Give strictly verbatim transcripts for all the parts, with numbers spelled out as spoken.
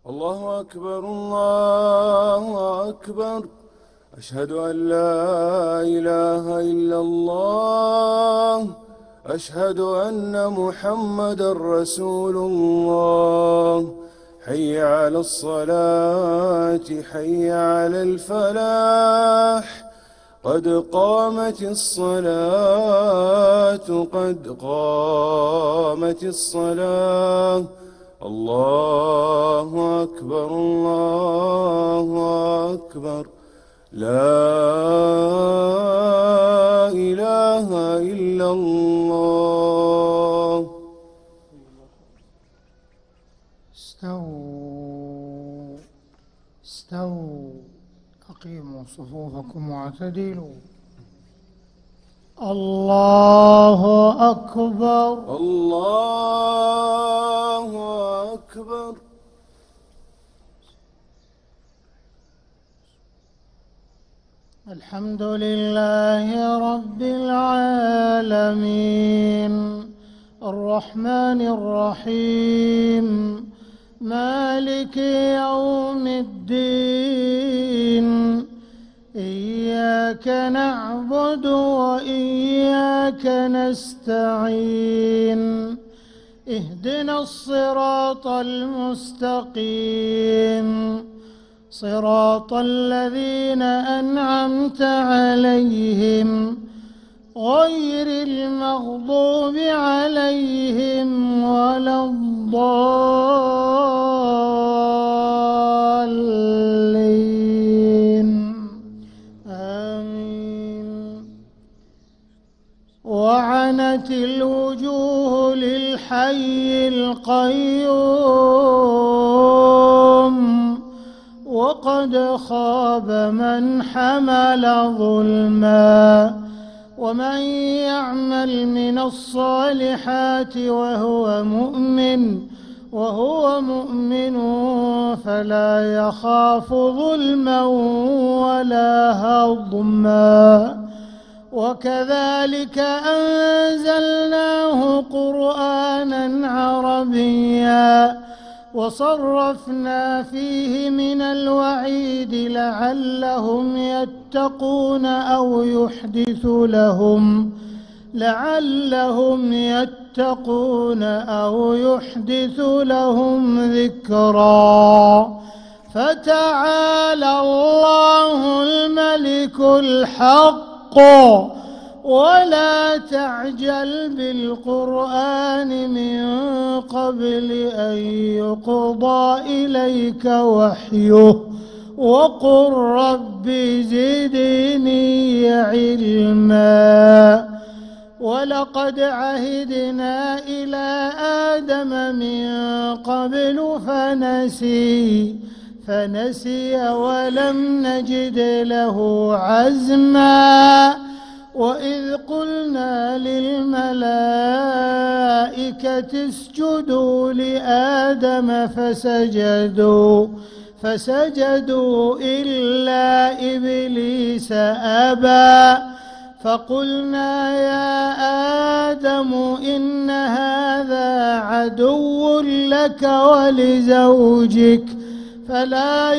الله أكبر الله أكبر. أشهد أن لا إله إلا الله. أشهد أن محمدا رسول الله. حي على الصلاة حي على الفلاح. قد قامت الصلاة قد قامت الصلاة. الله أكبر الله أكبر. لا إله إلا الله. استووا استووا أقيموا صفوفكم واعتدلوا. الله أكبر الله أكبر. الحمد لله رب العالمين الرحمن الرحيم مالك يوم الدين. إياك نعبد وإياك نستعين. اهدنا الصراط المستقيم صراط الذين أنعمت عليهم غير المغضوب عليهم ولا الضالين. آمين. وعنت الوجوه للحي القيوم وقد خاب من حمل ظلما. ومن يعمل من الصالحات وهو مؤمن وهو مؤمن فلا يخاف ظلما ولا هضما. وكذلك أنزلناه قرآنا عربيا وصرفنا فيه من الوعيد لعلهم يتقون أو يحدث لهم لعلهم يتقون أو يحدث لهم ذكرا. فتعالى الله الملك الحق ولا تعجل بالقرآن من قبل أن يقضى إليك وحيه وقل رب زدني علما. ولقد عهدنا إلى آدم من قبل فنسي فنسي ولم نجد له عزما. وإذ قلنا للملائكة اسجدوا لآدم فسجدوا فسجدوا إلا إبليس أبى. فقلنا يا آدم إن هذا عدو لك ولزوجك فلا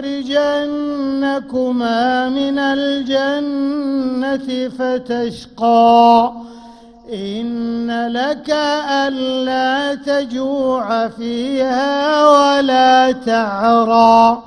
يخرجنكما من الجنة فتشقى. إن لك ألا تجوع فيها ولا تعرى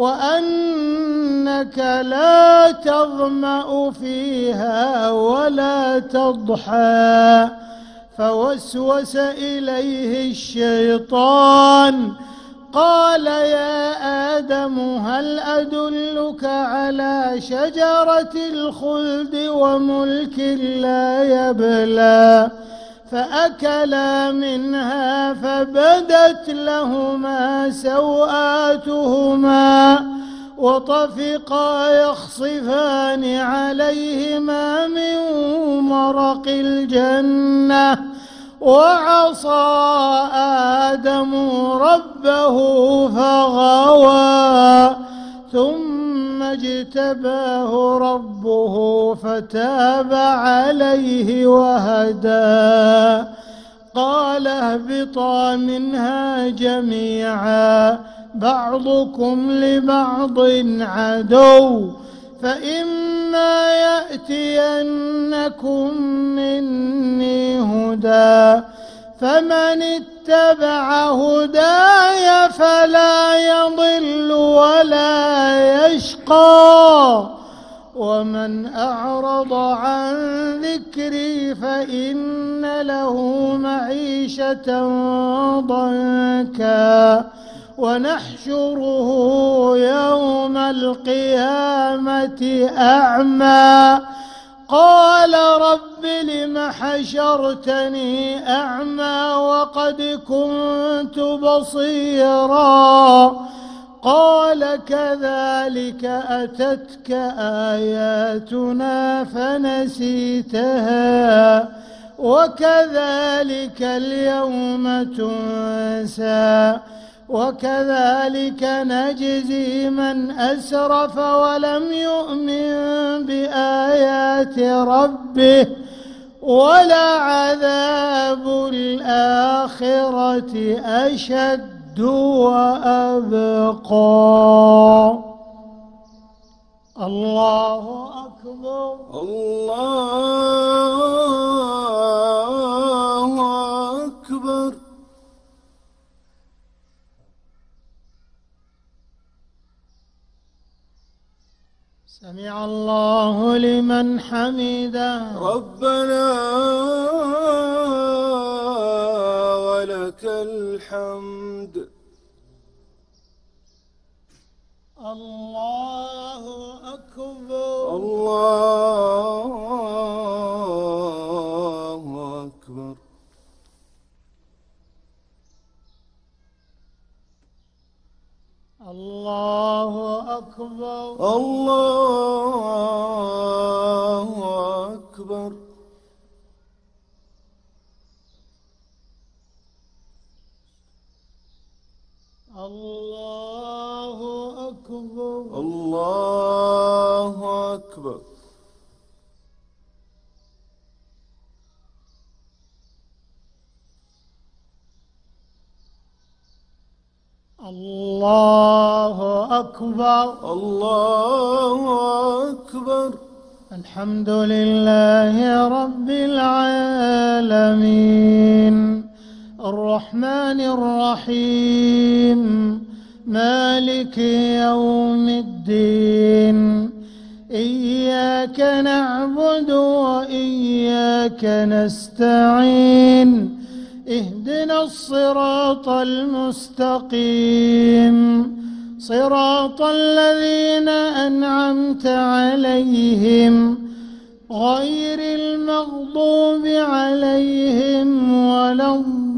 وأنك لا تظمأ فيها ولا تضحى. فوسوس إليه الشيطان قال يا آدم هل أدلك على شجرة الخلد وملك لا يبلى. فأكلا منها فبدت لهما سوآتهما وطفقا يخصفان عليهما من ورق الجنة. وعصى آدم ربه فغوى ثم اجتباه ربه فتاب عليه وهدى. قال اهبطا منها جميعا بعضكم لبعض عدو فإما يأتينكم مني هدى فمن اتبع هداي فلا يضل ولا يشقى ومن أعرض عن ذكري فإن له معيشة ضنكا ونحشره يوم القيامة أعمى قال رب لم حشرتني أعمى وقد كنت بصيرا قال كذلك أتتك آياتنا فنسيتها وكذلك اليوم تنسى وكذلك نجزي من أسرف ولم يؤمن بآيات ربه ولعذاب الآخرة أشد وأبقى. الله أكبر. الله أكبر. سمع الله لمن حمده. ربنا ولك الحمد. الله أكبر. الله أكبر. الله أكبر. الله أكبر. الله أكبر. الله أكبر. الله أكبر. الله أكبر. الحمد لله رب العالمين الرحمن الرحيم مالك يوم الدين إياك نعبد وإياك نستعين اهدنا الصراط المستقيم صراط الذين أنعمت عليهم غير المغضوب عليهم ولا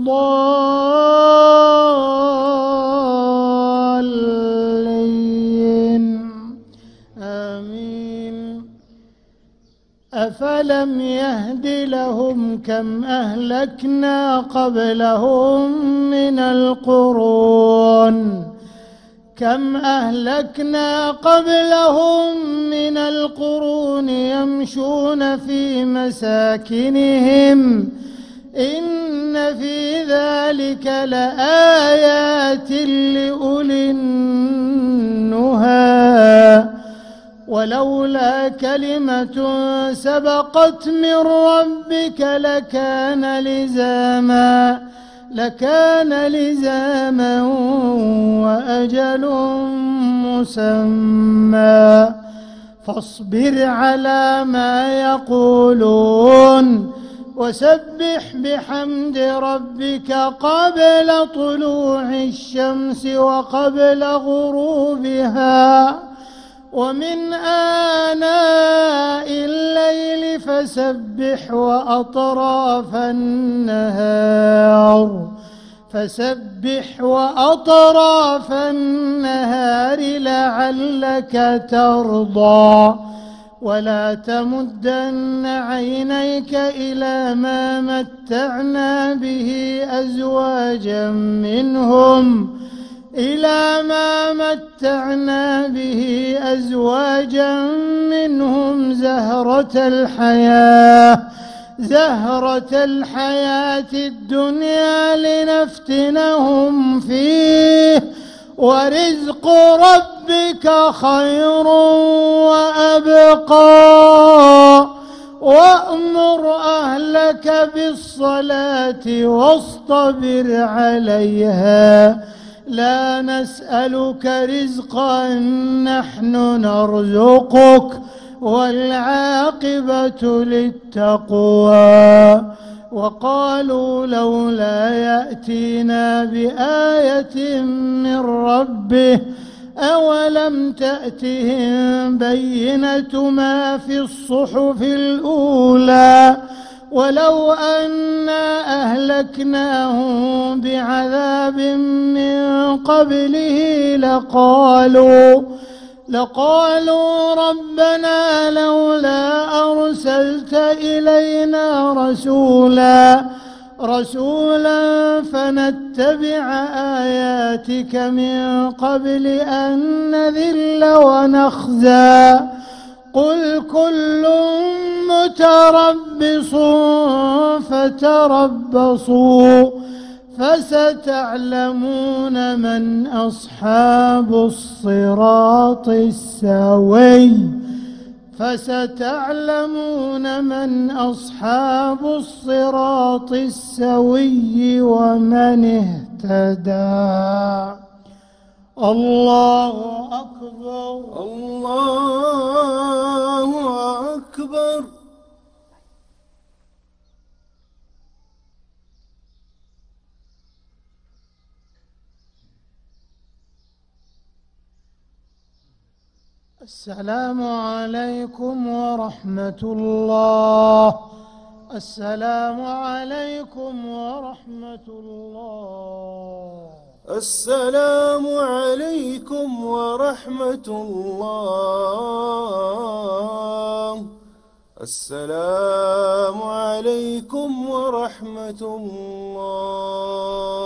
الضالين آمين. أفلم يهد لهم كم أهلكنا قبلهم من القرون كم أهلكنا قبلهم من القرون يمشون في مساكنهم إن في ذلك لآيات لأولي النهى ولولا كلمة سبقت من ربك لكان لزاما لكان لزاما وأجل مسمى فاصبر على ما يقولون وسبح بحمد ربك قبل طلوع الشمس وقبل غروبها ومن آناء الليل فسبح وأطراف النهار فسبح وأطراف النهار لعلك ترضى ولا تمدن عينيك إلى ما متعنا به أزواجا منهم إلى ما متعنا به أزواجا منهم زهرة الحياة زهرة الحياة الدنيا لنفتنهم فيه ورزق ربك خير وأبقى وأمر أهلك بالصلاة واصطبر عليها لا نسألك رزقا نحن نرزقك والعاقبة للتقوى وقالوا لولا يأتينا بآية من ربه أولم تأتهم بينة ما في الصحف الأولى ولو أنا أهلكناهم بعذاب من قبله لقالوا لقالوا ربنا لولا أرسلت إلينا رسولا رسولا فنتبع آياتك من قبل أن نذل ونخزى قل كل متربص فتربصوا فستعلمون من أصحاب الصراط السوي فستعلمون من أصحاب الصراط السوي ومن اهتدى. الله أكبر. الله أكبر. السلام عليكم ورحمة الله. السلام عليكم ورحمة الله. السلام عليكم ورحمة الله. السلام عليكم ورحمة الله.